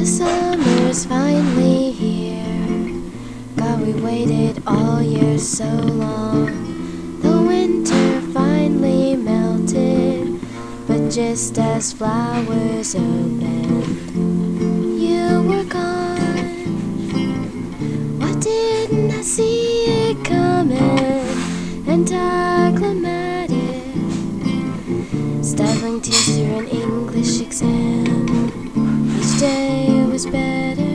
summer's finally here. God, we waited all year so long. The winter finally melted, but just as flowers opened, you were gone. Why didn't I see it coming? Anticlimactic, stifling tears through an English exam. Each day was better.